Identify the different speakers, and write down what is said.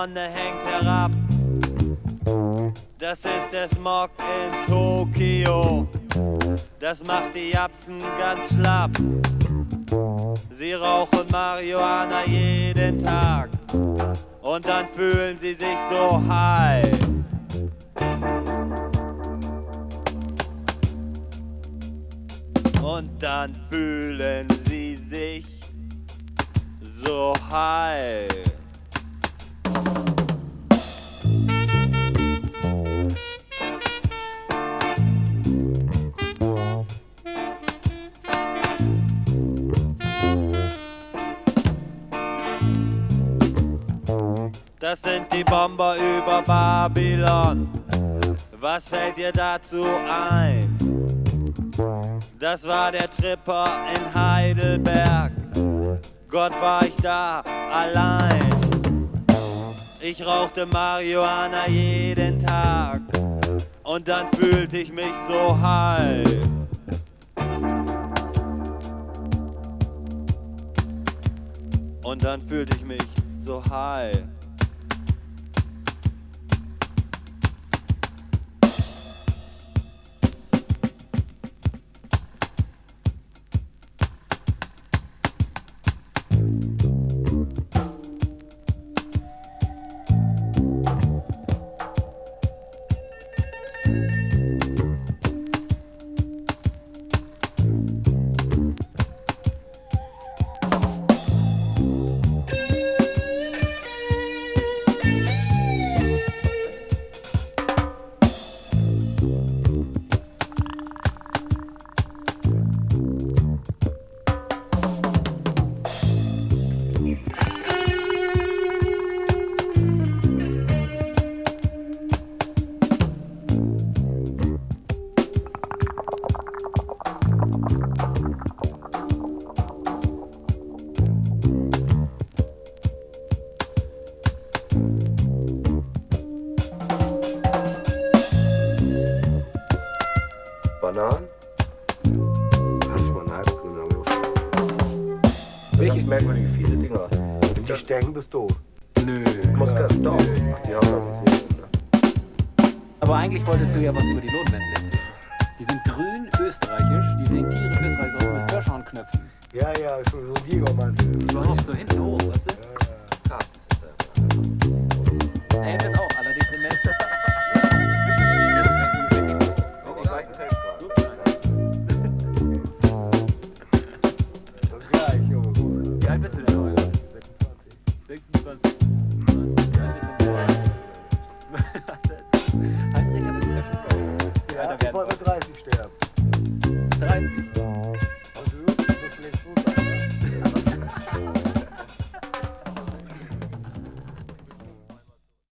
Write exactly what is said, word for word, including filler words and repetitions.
Speaker 1: Sonne hängt herab. Das ist der Smog in Tokio. Das macht die Japsen ganz schlapp. Sie rauchen Marihuana jeden Tag und dann fühlen sie sich so high. Und dann fühlen sie sich so high. Das sind die Bomber über Babylon. Was fällt dir dazu ein? Das war der Tripper in Heidelberg. Gott, war ich da allein. Ich rauchte Marihuana jeden Tag und dann fühlte ich mich so high. Und dann fühlte ich mich so high.
Speaker 2: Bananen? Hast du mal einen Halbgrün, aber auch. Richtig merkwürdige, viele Dinger. Wenn die stechen, bist du tot. Nö. Muskat, doch. Ach, die haben wir gesehen.
Speaker 3: Aber eigentlich wolltest du ja was über die Lohnmäntel erzählen. Die sind grün, österreichisch, die sehen tierisch österreichisch aus mit Hirschhornknöpfen.
Speaker 2: Ja, ja, so ein Jägermantel.
Speaker 3: Überhaupt so hinten hoch, weißt du?
Speaker 2: Ja, ja.
Speaker 3: Elvis auch, allerdings in Memphis. Wie alt bist du denn heute? sechsundzwanzig. Heinrich hat das ja schon vor.
Speaker 2: Ja, ich wollte mit dreißig sterben.
Speaker 3: dreißig?